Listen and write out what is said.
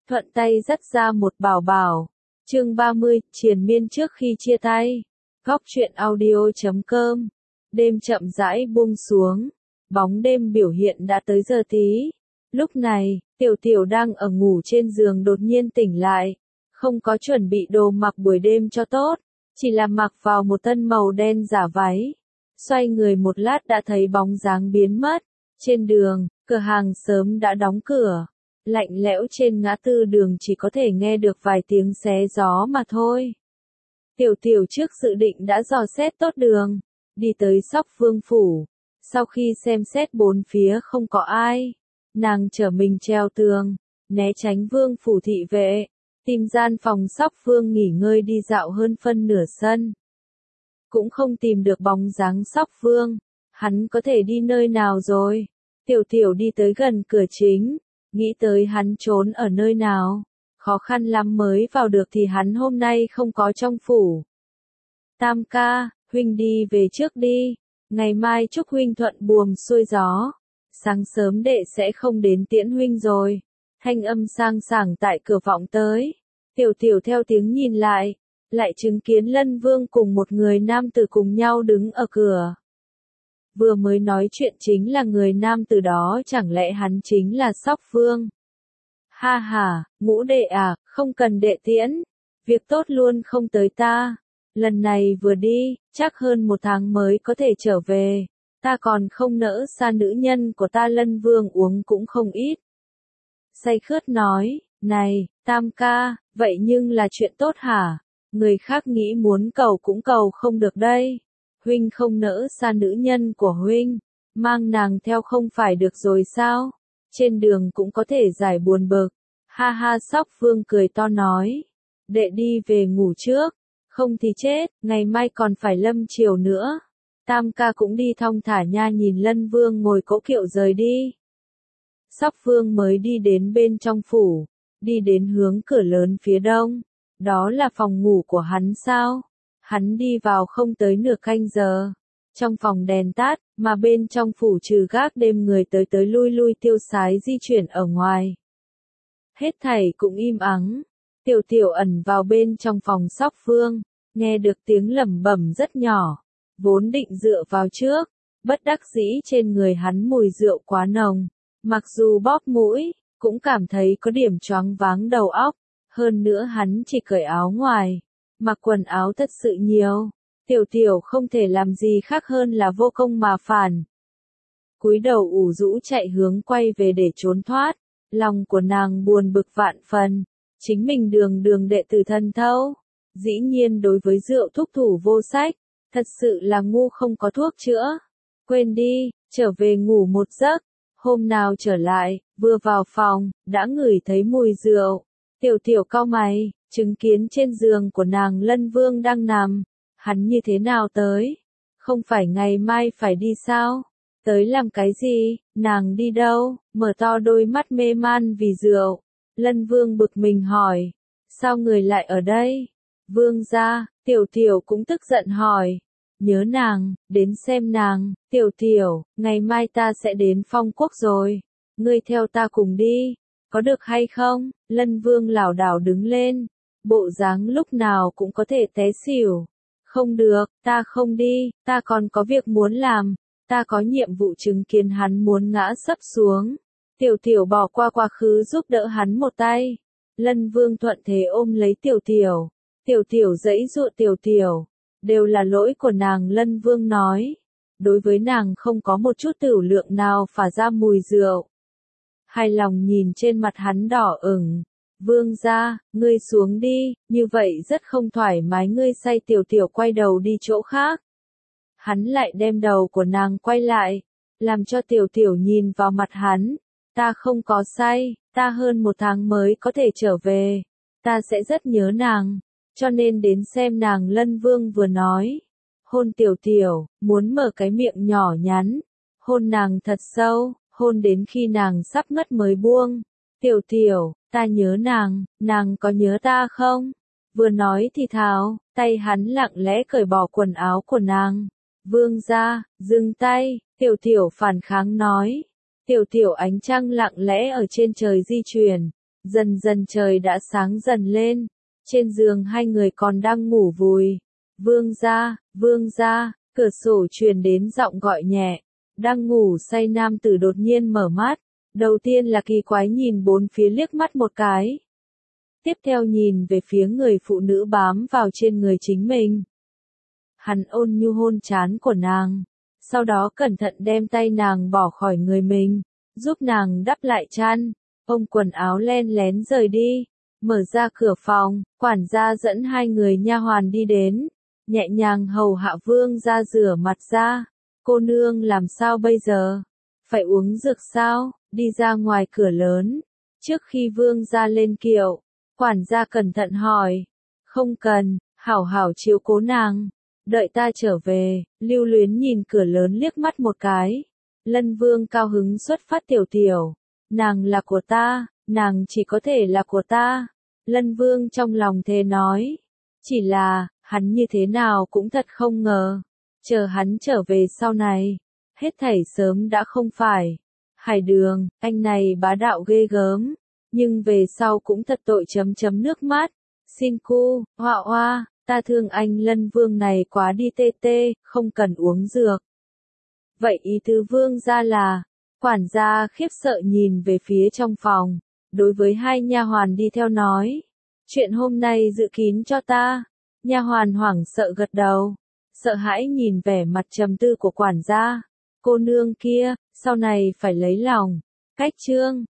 thuận tay dắt ra một bảo bảo. Chương 30, triền miên trước khi chia tay. Góc truyện audio.com. Đêm chậm rãi buông xuống, bóng đêm biểu hiện đã tới giờ tí. Lúc này, Tiểu Tiểu đang ở ngủ trên giường đột nhiên tỉnh lại, không có chuẩn bị đồ mặc buổi đêm cho tốt, chỉ là mặc vào một thân màu đen giả váy. Xoay người một lát đã thấy bóng dáng biến mất. Trên đường, cửa hàng sớm đã đóng cửa. Lạnh lẽo trên ngã tư đường chỉ có thể nghe được vài tiếng xé gió mà thôi. Tiểu Tiểu trước dự định đã dò xét tốt đường, đi tới Sóc Vương phủ. Sau khi xem xét bốn phía không có ai, nàng trở mình treo tường, né tránh Vương phủ thị vệ, tìm gian phòng Sóc Vương nghỉ ngơi đi dạo hơn phân nửa sân. Cũng không tìm được bóng dáng Sóc Vương, hắn có thể đi nơi nào rồi? Tiểu Tiểu đi tới gần cửa chính, nghĩ tới hắn trốn ở nơi nào, khó khăn lắm mới vào được thì hắn hôm nay không có trong phủ. Tam ca, huynh đi về trước đi, ngày mai chúc huynh thuận buồm xuôi gió, sáng sớm đệ sẽ không đến tiễn huynh rồi. Thanh âm sang sảng tại cửa vọng tới, Tiểu Tiểu theo tiếng nhìn lại chứng kiến Lân Vương cùng một người nam tử cùng nhau đứng ở cửa. Vừa mới nói chuyện chính là người nam tử đó, chẳng lẽ hắn chính là Sóc Vương? Ha ha, ngũ đệ à, không cần đệ tiễn, việc tốt luôn không tới ta. Lần này vừa đi, chắc hơn 1 tháng mới có thể trở về, ta còn không nỡ xa nữ nhân của ta. Lân Vương uống cũng không ít. Say khướt nói, này, Tam ca, vậy nhưng là chuyện tốt hả? Người khác nghĩ muốn cầu cũng cầu không được đây. Huynh không nỡ xa nữ nhân của huynh, mang nàng theo không phải được rồi sao? Trên đường cũng có thể giải buồn bực. Ha ha, Sóc Vương cười to nói, đệ đi về ngủ trước, không thì chết, ngày mai còn phải lâm chiều nữa. Tam ca cũng đi thong thả nha. Nhìn Lân Vương ngồi cỗ kiệu rời đi. Sóc Vương mới đi đến bên trong phủ, đi đến hướng cửa lớn phía đông. Đó là phòng ngủ của hắn sao? Hắn đi vào không tới nửa canh giờ. Trong phòng đèn tắt, mà bên trong phủ trừ gác đêm người tới tới lui lui tiêu sái di chuyển ở ngoài. Hết thảy cũng im ắng. Tiểu Tiểu ẩn vào bên trong phòng Sóc Vương, nghe được tiếng lẩm bẩm rất nhỏ. Vốn định dựa vào trước, bất đắc dĩ trên người hắn mùi rượu quá nồng. Mặc dù bóp mũi, cũng cảm thấy có điểm choáng váng đầu óc. Hơn nữa hắn chỉ cởi áo ngoài, mặc quần áo thật sự nhiều. Tiểu Tiểu không thể làm gì khác hơn là vô công mà phản. Cúi đầu ủ rũ chạy hướng quay về để trốn thoát. Lòng của nàng buồn bực vạn phần. Chính mình đường đường đệ tử thần thâu, dĩ nhiên đối với rượu thúc thủ vô sách. Thật sự là ngu không có thuốc chữa. Quên đi, trở về ngủ một giấc. Hôm nào trở lại, vừa vào phòng, đã ngửi thấy mùi rượu. Tiểu Tiểu cau mày, chứng kiến trên giường của nàng Lân Vương đang nằm. Hắn như thế nào tới? Không phải ngày mai phải đi sao? Tới làm cái gì? Nàng đi đâu? Mở to đôi mắt mê man vì rượu. Lân Vương bực mình hỏi. Sao người lại ở đây? Vương gia. Tiểu Tiểu cũng tức giận hỏi. Nhớ nàng, đến xem nàng. Tiểu Tiểu, ngày mai ta sẽ đến Phong Quốc rồi. Ngươi theo ta cùng đi. Có được hay không? Lân Vương lảo đảo đứng lên. Bộ dáng lúc nào cũng có thể té xỉu. Không được, ta không đi, ta còn có việc muốn làm. Ta có nhiệm vụ chứng kiến hắn muốn ngã sấp xuống. Tiểu Tiểu bỏ qua quá khứ giúp đỡ hắn một tay. Lân Vương thuận thế ôm lấy Tiểu Tiểu. Tiểu Tiểu giãy giụa. Tiểu Tiểu, đều là lỗi của nàng. Lân Vương nói. Đối với nàng không có một chút tửu lượng nào phả ra mùi rượu. Hài lòng nhìn trên mặt hắn đỏ ửng. Vương gia, ngươi xuống đi, như vậy rất không thoải mái. Ngươi say. Tiểu Tiểu quay đầu đi chỗ khác. Hắn lại đem đầu của nàng quay lại, làm cho Tiểu Tiểu nhìn vào mặt hắn. Ta không có say, ta hơn 1 tháng mới có thể trở về. Ta sẽ rất nhớ nàng, cho nên đến xem nàng. Lân Vương vừa nói, hôn Tiểu Tiểu, muốn mở cái miệng nhỏ nhắn, hôn nàng thật sâu, hôn đến khi nàng sắp ngất mới buông. Tiểu Tiểu, ta nhớ nàng, nàng có nhớ ta không? Vừa nói thì thào, tay hắn lặng lẽ cởi bỏ quần áo của nàng. Vương gia, dừng tay. Tiểu Tiểu phản kháng nói. Tiểu Tiểu ánh trăng lặng lẽ ở trên trời di chuyển, Dần dần trời đã sáng dần lên, trên giường hai người còn đang ngủ vùi. Vương gia, cửa sổ truyền đến giọng gọi nhẹ. Đang ngủ say nam tử đột nhiên mở mắt, đầu tiên là kỳ quái nhìn bốn phía liếc mắt một cái. Tiếp theo nhìn về phía người phụ nữ bám vào trên người chính mình. Hắn ôn nhu hôn trán của nàng, sau đó cẩn thận đem tay nàng bỏ khỏi người mình, giúp nàng đắp lại chăn, ôm quần áo len lén rời đi. Mở ra cửa phòng, quản gia dẫn hai người nha hoàn đi đến, nhẹ nhàng hầu hạ vương gia rửa mặt ra. Cô nương làm sao bây giờ? Phải uống dược sao? Đi ra ngoài cửa lớn. Trước khi vương gia lên kiệu, quản gia cẩn thận hỏi. Không cần, hảo hảo chiếu cố nàng. Đợi ta trở về. Lưu Luyến nhìn cửa lớn liếc mắt một cái. Lân Vương cao hứng xuất phát tiểu tiểu. Nàng là của ta, nàng chỉ có thể là của ta. Lân Vương trong lòng thề nói. Chỉ là, hắn như thế nào cũng thật không ngờ. Chờ hắn trở về sau này, hết thảy sớm đã không phải. Hải Đường, anh này bá đạo ghê gớm, nhưng về sau cũng thật tội nước mắt. Xin cu, hoa hoa, ta thương anh Lân Vương này quá đi tê tê, không cần uống dược. Vậy ý tứ Vương gia là, quản gia khiếp sợ nhìn về phía trong phòng, đối với hai nha hoàn đi theo nói. Chuyện hôm nay dự kín cho ta. Nha hoàn hoảng sợ gật đầu. Sợ hãi nhìn vẻ mặt trầm tư của quản gia. Cô nương kia, sau này phải lấy lòng. Cách chương